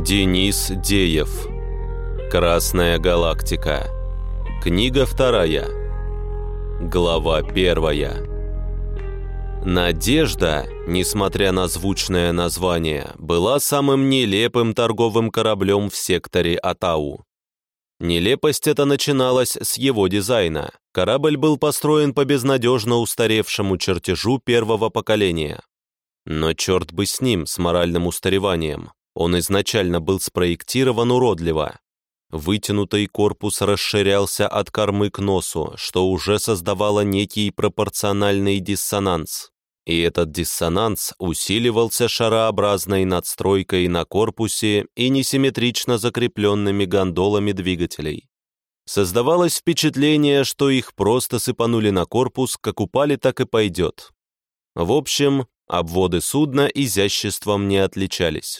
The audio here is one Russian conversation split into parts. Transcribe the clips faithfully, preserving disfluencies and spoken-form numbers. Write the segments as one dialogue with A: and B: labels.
A: Денис Деев. Красная галактика. Книга вторая. Глава первая. «Надежда», несмотря на звучное название, была самым нелепым торговым кораблем в секторе Атау. Нелепость эта начиналась с его дизайна. Корабль был построен по безнадежно устаревшему чертежу первого поколения. Но черт бы с ним, с моральным устареванием. Он изначально был спроектирован уродливо. Вытянутый корпус расширялся от кормы к носу, что уже создавало некий пропорциональный диссонанс. И этот диссонанс усиливался шарообразной надстройкой на корпусе и несимметрично закрепленными гондолами двигателей. Создавалось впечатление, что их просто сыпанули на корпус, как упали, так и пойдет. В общем, обводы судна изяществом не отличались.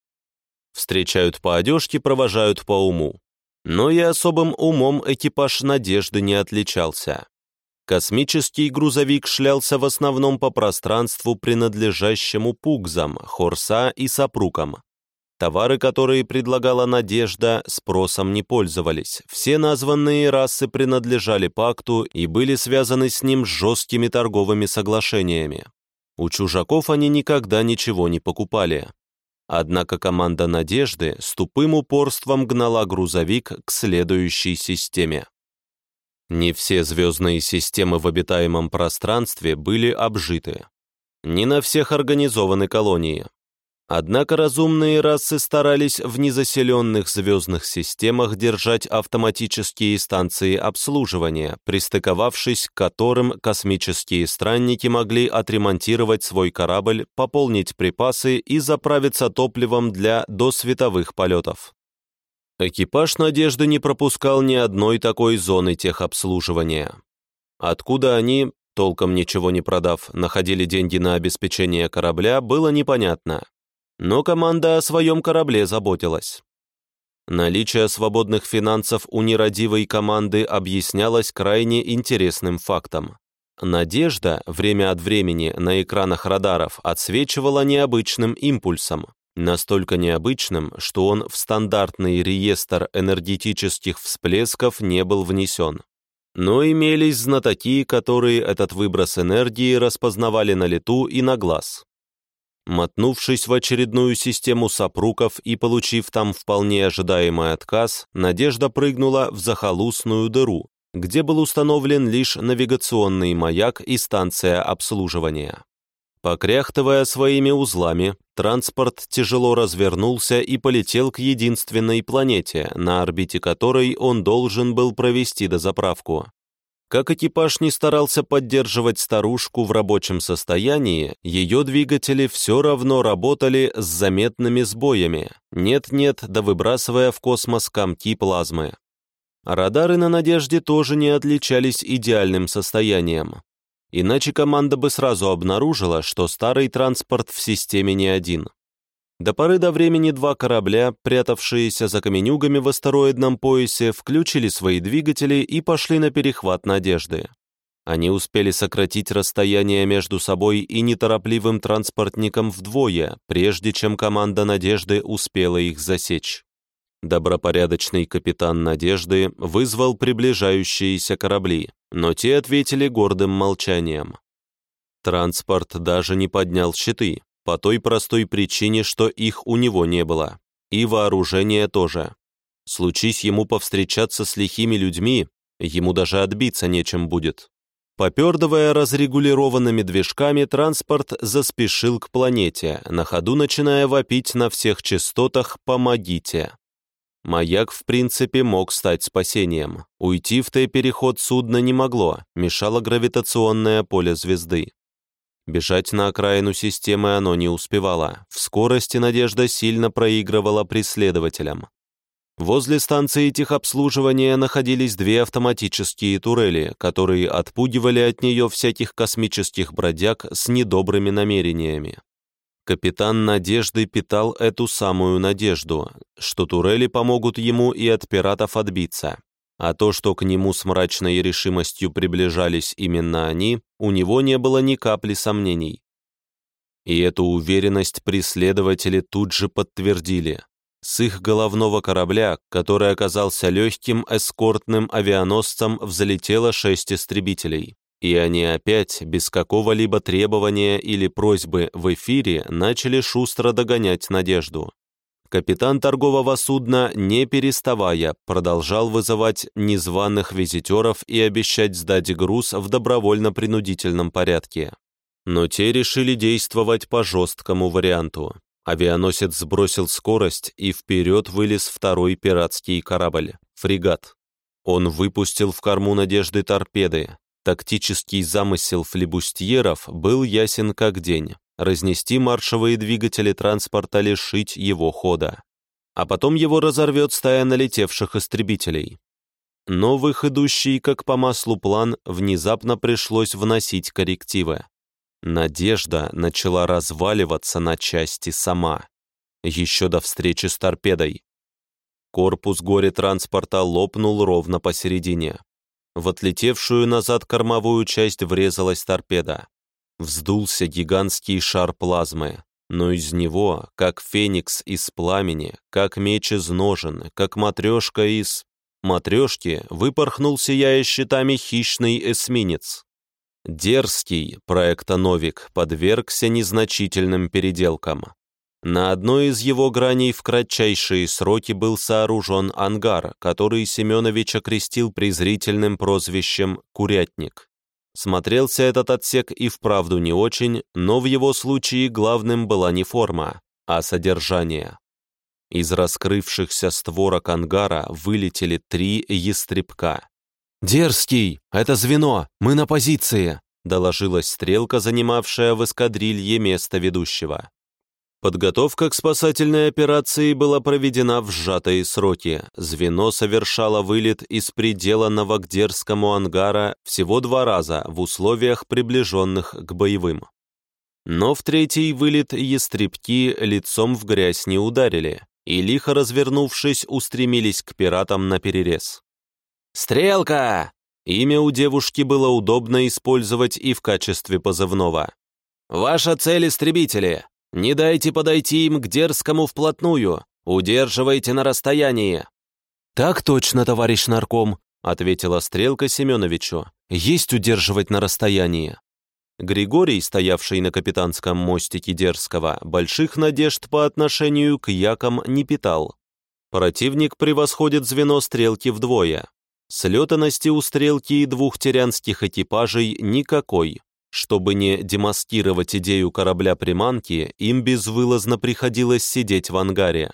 A: Встречают по одежке, провожают по уму. Но и особым умом экипаж «Надежды» не отличался. Космический грузовик шлялся в основном по пространству, принадлежащему пугзам, хорса и сапрукам. Товары, которые предлагала «Надежда», спросом не пользовались. Все названные расы принадлежали пакту и были связаны с ним жесткими торговыми соглашениями. У чужаков они никогда ничего не покупали. Однако команда «Надежды» с тупым упорством гнала грузовик к следующей системе. Не все звездные системы в обитаемом пространстве были обжиты. Не на всех организованы колонии. Однако разумные расы старались в незаселенных звездных системах держать автоматические станции обслуживания, пристыковавшись к которым космические странники могли отремонтировать свой корабль, пополнить припасы и заправиться топливом для досветовых полетов. Экипаж «Надежды» не пропускал ни одной такой зоны техобслуживания. Откуда они, толком ничего не продав, находили деньги на обеспечение корабля, было непонятно. Но команда о своем корабле заботилась. Наличие свободных финансов у нерадивой команды объяснялось крайне интересным фактом. «Надежда» время от времени на экранах радаров отсвечивала необычным импульсом, настолько необычным, что он в стандартный реестр энергетических всплесков не был внесен. Но имелись знатоки, которые этот выброс энергии распознавали на лету и на глаз. Мотнувшись в очередную систему сапруков и получив там вполне ожидаемый отказ, «Надежда» прыгнула в захолустную дыру, где был установлен лишь навигационный маяк и станция обслуживания. Покряхтывая своими узлами, транспорт тяжело развернулся и полетел к единственной планете, на орбите которой он должен был провести дозаправку. Как экипаж не старался поддерживать старушку в рабочем состоянии, ее двигатели все равно работали с заметными сбоями, нет-нет, да выбрасывая в космос комки плазмы. Радары на «Надежде» тоже не отличались идеальным состоянием. Иначе команда бы сразу обнаружила, что старый транспорт в системе не один. До поры до времени два корабля, прятавшиеся за каменюгами в астероидном поясе, включили свои двигатели и пошли на перехват «Надежды». Они успели сократить расстояние между собой и неторопливым транспортником вдвое, прежде чем команда «Надежды» успела их засечь. Добропорядочный капитан «Надежды» вызвал приближающиеся корабли, но те ответили гордым молчанием. Транспорт даже не поднял щиты, по той простой причине, что их у него не было. И вооружение тоже. Случись ему повстречаться с лихими людьми, ему даже отбиться нечем будет. Попердывая разрегулированными движками, транспорт заспешил к планете, на ходу начиная вопить на всех частотах «Помогите!». Маяк, в принципе, мог стать спасением. Уйти в Т-переход судно не могло, мешало гравитационное поле звезды. Бежать на окраину системы оно не успевало. В скорости «Надежда» сильно проигрывала преследователям. Возле станции техобслуживания находились две автоматические турели, которые отпугивали от нее всяких космических бродяг с недобрыми намерениями. Капитан «Надежды» питал эту самую надежду, что турели помогут ему и от пиратов отбиться. А то, что к нему с мрачной решимостью приближались именно они, у него не было ни капли сомнений. И эту уверенность преследователи тут же подтвердили. С их головного корабля, который оказался легким эскортным авианосцем, взлетело шесть истребителей. И они опять, без какого-либо требования или просьбы в эфире, начали шустро догонять «Надежду». Капитан торгового судна, не переставая, продолжал вызывать незваных визитеров и обещать сдать груз в добровольно-принудительном порядке. Но те решили действовать по жесткому варианту. Авианосец сбросил скорость, и вперед вылез второй пиратский корабль — фрегат. Он выпустил в корму «Надежды» торпеды. Тактический замысел флибустьеров был ясен как день — разнести маршевые двигатели транспорта, лишить его хода. А потом его разорвет стая налетевших истребителей. Но в их идущий как по маслу план внезапно пришлось вносить коррективы. «Надежда» начала разваливаться на части сама, еще до встречи с торпедой. Корпус горе-транспорта лопнул ровно посередине. В отлетевшую назад кормовую часть врезалась торпеда. Вздулся гигантский шар плазмы, но из него, как феникс из пламени, как меч из ножен, как матрешка из... матрешки, выпорхнул, сияя щитами, хищный эсминец. Дерзкий проекта «Новик» подвергся незначительным переделкам. На одной из его граней в кратчайшие сроки был сооружен ангар, который Семенович окрестил презрительным прозвищем «Курятник». Смотрелся этот отсек и вправду не очень, но в его случае главным была не форма, а содержание. Из раскрывшихся створок ангара вылетели три ястребка. «Дерзкий! Это звено! Мы на позиции!» — доложилась стрелка, занимавшая в эскадрилье место ведущего. Подготовка к спасательной операции была проведена в сжатые сроки. Звено совершало вылет из приделанного к Дерзкому ангара всего два раза в условиях, приближенных к боевым. Но в третий вылет ястребки лицом в грязь не ударили и, лихо развернувшись, устремились к пиратам наперерез. «Стрелка!» Имя у девушки было удобно использовать и в качестве позывного. «Ваша цель — истребители! Не дайте подойти им к Дерзкому вплотную! Удерживайте на расстоянии!» «Так точно, товарищ нарком!» — ответила стрелка Семеновичу. «Есть удерживать на расстоянии!» Григорий, стоявший на капитанском мостике Дерзкого, больших надежд по отношению к якам не питал. Противник превосходит звено стрелки вдвое. Слетанности у стрелки и двух тирянских экипажей никакой. Чтобы не демаскировать идею корабля-приманки, им безвылазно приходилось сидеть в ангаре.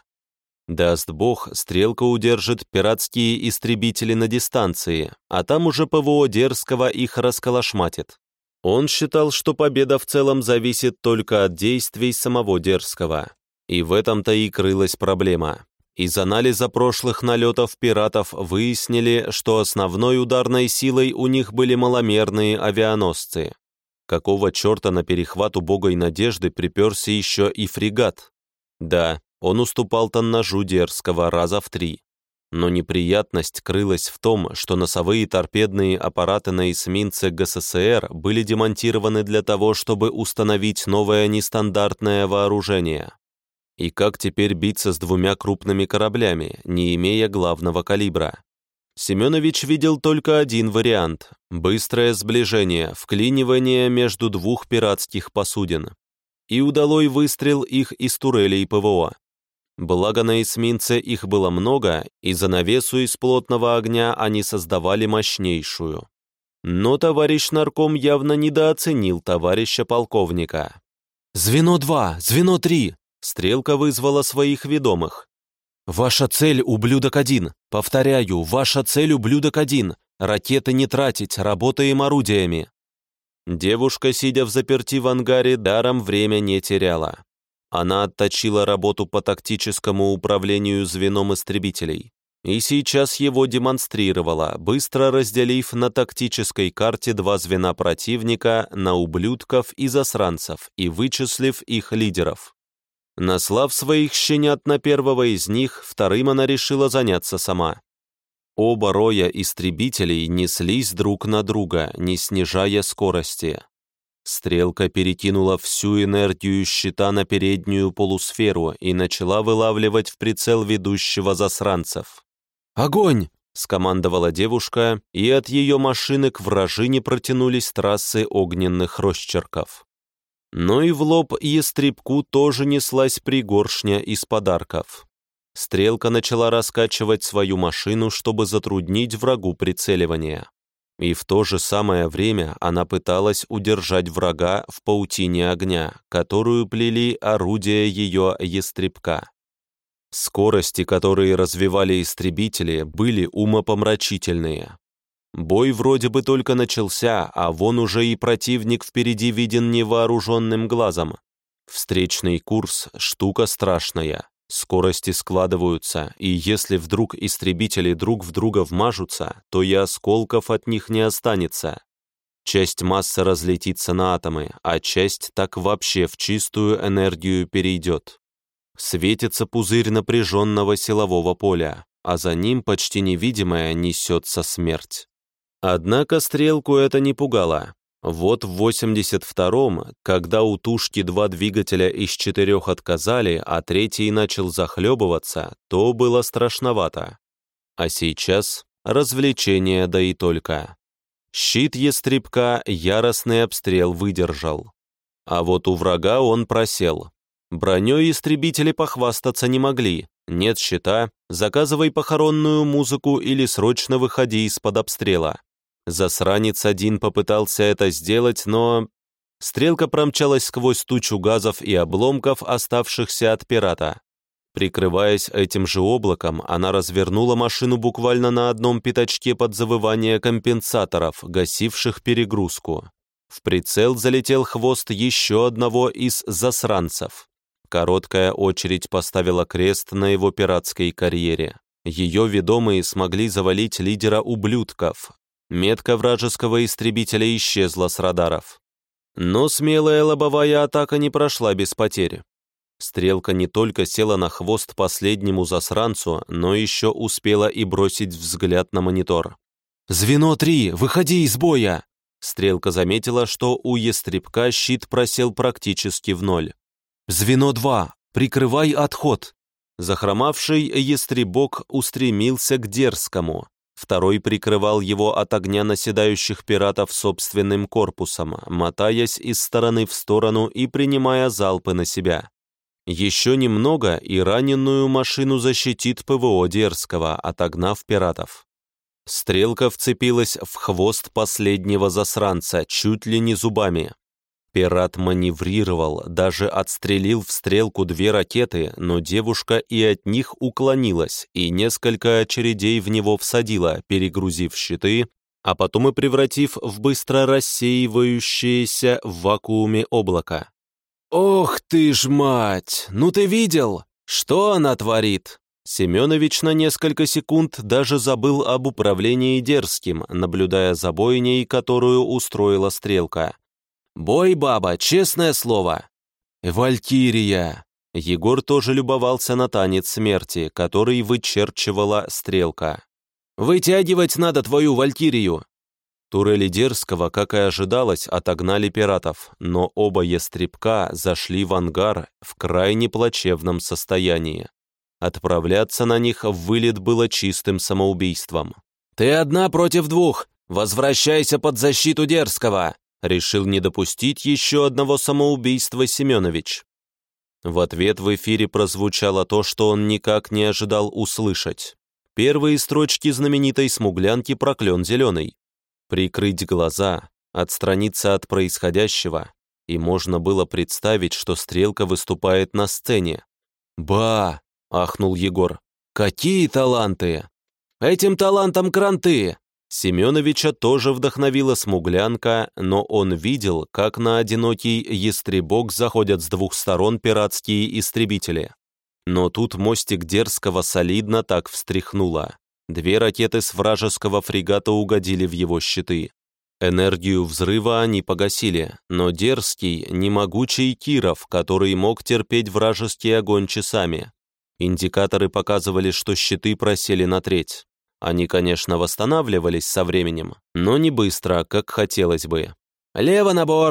A: Даст бог, стрелка удержит пиратские истребители на дистанции, а там уже ПВО Дерзкого их расколошматит. Он считал, что победа в целом зависит только от действий самого Дерзкого. И в этом-то и крылась проблема. Из анализа прошлых налетов пиратов выяснили, что основной ударной силой у них были маломерные авианосцы. Какого черта на перехват убогой надежды приперся еще и фрегат? Да, он уступал тоннажу Дерзкого раза в три. Но неприятность крылась в том, что носовые торпедные аппараты на эсминце ГССР были демонтированы для того, чтобы установить новое нестандартное вооружение. И как теперь биться с двумя крупными кораблями, не имея главного калибра? Семенович видел только один вариант — быстрое сближение, вклинивание между двух пиратских посудин. И удалой выстрел их из турелей ПВО. Благо на эсминце их было много, и занавесу из плотного огня они создавали мощнейшую. Но товарищ нарком явно недооценил товарища полковника. «Звено два! Звено три!» Стрелка вызвала своих ведомых. «Ваша цель — ублюдок один. Повторяю, ваша цель — ублюдок один. Ракеты не тратить, работаем орудиями». Девушка, сидя в заперти в ангаре, даром время не теряла. Она отточила работу по тактическому управлению звеном истребителей. И сейчас его демонстрировала, быстро разделив на тактической карте два звена противника на ублюдков и засранцев и вычислив их лидеров. Наслав своих щенят на первого из них, вторым она решила заняться сама. Оба роя истребителей неслись друг на друга, не снижая скорости. Стрелка перекинула всю энергию щита на переднюю полусферу и начала вылавливать в прицел ведущего засранцев. «Огонь!» — скомандовала девушка, и от ее машины к вражине протянулись трассы огненных росчерков. Но и в лоб ястребку тоже неслась пригоршня из подарков. Стрелка начала раскачивать свою машину, чтобы затруднить врагу прицеливание. И в то же самое время она пыталась удержать врага в паутине огня, которую плели орудия ее ястребка. Скорости, которые развивали истребители, были умопомрачительные. Бой вроде бы только начался, а вон уже и противник впереди виден невооруженным глазом. Встречный курс — штука страшная. Скорости складываются, и если вдруг истребители друг в друга вмажутся, то и осколков от них не останется. Часть массы разлетится на атомы, а часть так вообще в чистую энергию перейдет. Светится пузырь напряженного силового поля, а за ним почти невидимая несется смерть. Однако стрелку это не пугало. Вот в восемьдесят втором, когда у тушки два двигателя из четырех отказали, а третий начал захлебываться, то было страшновато. А сейчас развлечение, да и только. Щит ястребка яростный обстрел выдержал. А вот у врага он просел. Броней истребители похвастаться не могли. Нет щита, заказывай похоронную музыку или срочно выходи из-под обстрела. Засранец один попытался это сделать, но... Стрелка промчалась сквозь тучу газов и обломков, оставшихся от пирата. Прикрываясь этим же облаком, она развернула машину буквально на одном пятачке под завывание компенсаторов, гасивших перегрузку. В прицел залетел хвост еще одного из засранцев. Короткая очередь поставила крест на его пиратской карьере. Ее ведомые смогли завалить лидера ублюдков. Метка вражеского истребителя исчезла с радаров. Но смелая лобовая атака не прошла без потерь. Стрелка не только села на хвост последнему засранцу, но еще успела и бросить взгляд на монитор. «Звено три, выходи из боя!» Стрелка заметила, что у ястребка щит просел практически в ноль. «Звено два, прикрывай отход!» Захромавший ястребок устремился к дерзкому. Второй прикрывал его от огня наседающих пиратов собственным корпусом, мотаясь из стороны в сторону и принимая залпы на себя. Еще немного, и раненую машину защитит ПВО дерзкого, отогнав пиратов. Стрелка вцепилась в хвост последнего засранца, чуть ли не зубами. Пират маневрировал, даже отстрелил в стрелку две ракеты, но девушка и от них уклонилась, и несколько очередей в него всадила, перегрузив щиты, а потом и превратив в быстро рассеивающееся в вакууме облако. «Ох ты ж мать! Ну ты видел? Что она творит?» Семенович на несколько секунд даже забыл об управлении дерзким, наблюдая за бойней, которую устроила стрелка. «Бой, баба, честное слово!» «Валькирия!» Егор тоже любовался на танец смерти, который вычерчивала стрелка. «Вытягивать надо твою Валькирию!» Турели дерзкого, как и ожидалось, отогнали пиратов, но оба ястребка зашли в ангар в крайне плачевном состоянии. Отправляться на них в вылет было чистым самоубийством. «Ты одна против двух! Возвращайся под защиту дерзкого!» Решил не допустить еще одного самоубийства Семенович. В ответ в эфире прозвучало то, что он никак не ожидал услышать. Первые строчки знаменитой смуглянки «Проклен зеленый». Прикрыть глаза, отстраниться от происходящего, и можно было представить, что стрелка выступает на сцене. «Ба!» — ахнул Егор. «Какие таланты! Этим талантом кранты!» Семеновича тоже вдохновила смуглянка, но он видел, как на одинокий ястребок заходят с двух сторон пиратские истребители. Но тут мостик дерзкого солидно так встряхнуло. Две ракеты с вражеского фрегата угодили в его щиты. Энергию взрыва они погасили, но дерзкий, немогучий Киров, который мог терпеть вражеский огонь часами. Индикаторы показывали, что щиты просели на треть. Они, конечно, восстанавливались со временем, но не быстро, как хотелось бы. «Лево на борт!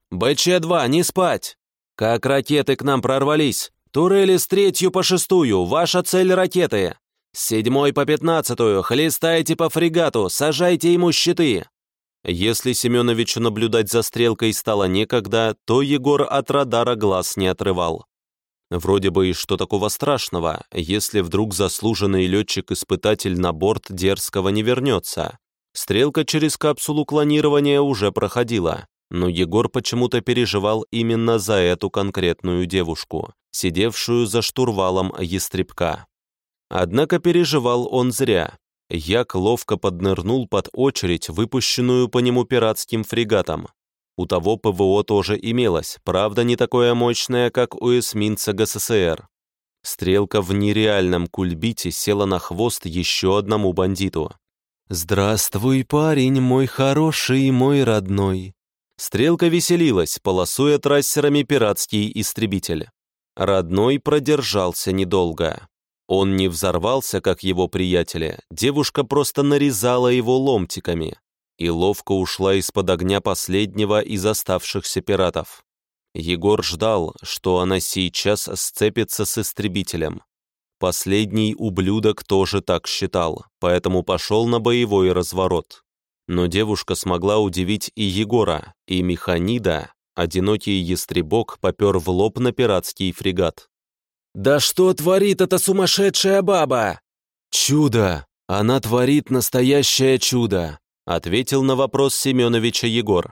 A: Бэ Че два, не спать! Как ракеты к нам прорвались! Турели с третью по шестую, ваша цель ракеты! С седьмой по пятнадцатую, хлестайте по фрегату, сажайте ему щиты!» Если Семеновичу наблюдать за стрелкой стало некогда, то Егор от радара глаз не отрывал. Вроде бы и что такого страшного, если вдруг заслуженный летчик-испытатель на борт дерзкого не вернется. Стрелка через капсулу клонирования уже проходила, но Егор почему-то переживал именно за эту конкретную девушку, сидевшую за штурвалом ястребка. Однако переживал он зря. Як ловко поднырнул под очередь, выпущенную по нему пиратским фрегатом. У того ПВО тоже имелось, правда не такое мощное, как у эсминца Гэ Эс Эс Ер. Стрелка в нереальном кульбите села на хвост еще одному бандиту. «Здравствуй, парень, мой хороший, мой родной». Стрелка веселилась, полосуя трассерами пиратский истребитель. Родной продержался недолго. Он не взорвался, как его приятели, девушка просто нарезала его ломтиками и ловко ушла из-под огня последнего из оставшихся пиратов. Егор ждал, что она сейчас сцепится с истребителем. Последний ублюдок тоже так считал, поэтому пошел на боевой разворот. Но девушка смогла удивить и Егора, и Механида, одинокий ястребок попер в лоб на пиратский фрегат. «Да что творит эта сумасшедшая баба?» «Чудо! Она творит настоящее чудо!» ответил на вопрос Семеновича Егор.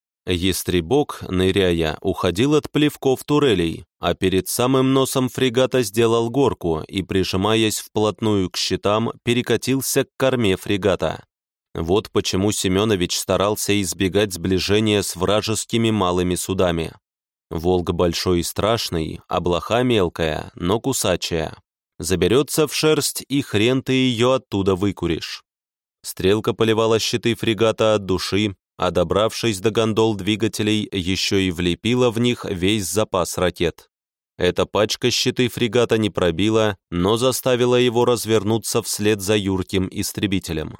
A: Ястребок, ныряя, уходил от плевков турелей, а перед самым носом фрегата сделал горку и, прижимаясь вплотную к щитам, перекатился к корме фрегата. Вот почему Семенович старался избегать сближения с вражескими малыми судами. Волга большой и страшный, а блоха мелкая, но кусачая. Заберется в шерсть, и хрен ты ее оттуда выкуришь. Стрелка поливала щиты фрегата от души, а добравшись до гондол двигателей, еще и влепила в них весь запас ракет. Эта пачка щиты фрегата не пробила, но заставила его развернуться вслед за юрким истребителем.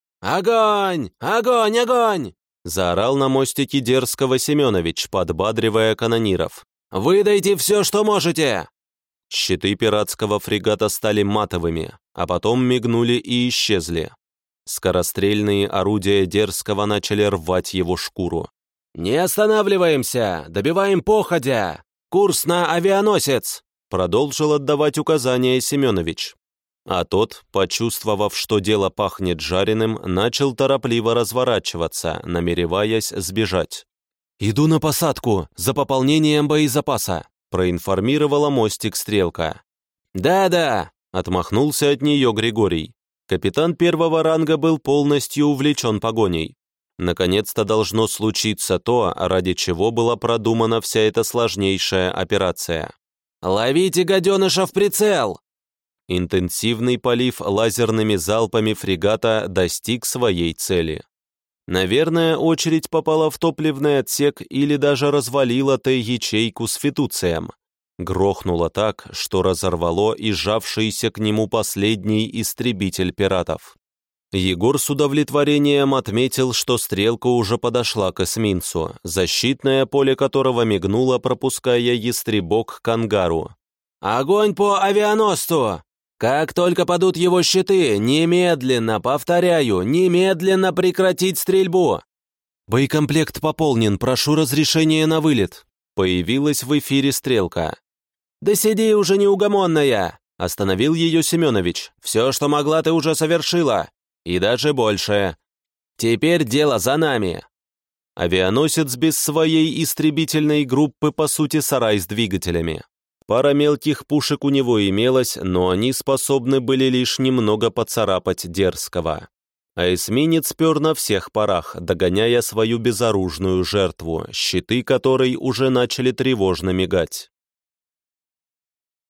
A: «Огонь! Огонь! Огонь!» заорал на мостике дерзкого Семенович, подбадривая канониров. «Выдайте все, что можете!» Щиты пиратского фрегата стали матовыми, а потом мигнули и исчезли. Скорострельные орудия дерзкого начали рвать его шкуру. «Не останавливаемся! Добиваем походя! Курс на авианосец!» продолжил отдавать указания Семенович. А тот, почувствовав, что дело пахнет жареным, начал торопливо разворачиваться, намереваясь сбежать. «Иду на посадку, за пополнением боезапаса», проинформировала мостик стрелка. «Да-да», — отмахнулся от нее Григорий. Капитан первого ранга был полностью увлечен погоней. Наконец-то должно случиться то, ради чего была продумана вся эта сложнейшая операция. «Ловите гаденыша в прицел!» Интенсивный полив лазерными залпами фрегата достиг своей цели. Наверное, очередь попала в топливный отсек или даже развалила Т-ячейку с фитуцием. Грохнуло так, что разорвало и сжавшийся к нему последний истребитель пиратов. Егор с удовлетворением отметил, что стрелка уже подошла к эсминцу, защитное поле которого мигнуло, пропуская ястребок к ангару. «Огонь по авианосцу! Как только падут его щиты, немедленно, повторяю, немедленно прекратить стрельбу!» «Боекомплект пополнен, прошу разрешения на вылет», появилась в эфире стрелка. «Да сиди уже, неугомонная!» остановил ее Семенович. «Все, что могла, ты уже совершила, и даже больше. Теперь дело за нами». Авианосец без своей истребительной группы, по сути, сарай с двигателями. Пара мелких пушек у него имелась, но они способны были лишь немного поцарапать дерзкого. А эсминец пер на всех парах, догоняя свою безоружную жертву, щиты которой уже начали тревожно мигать.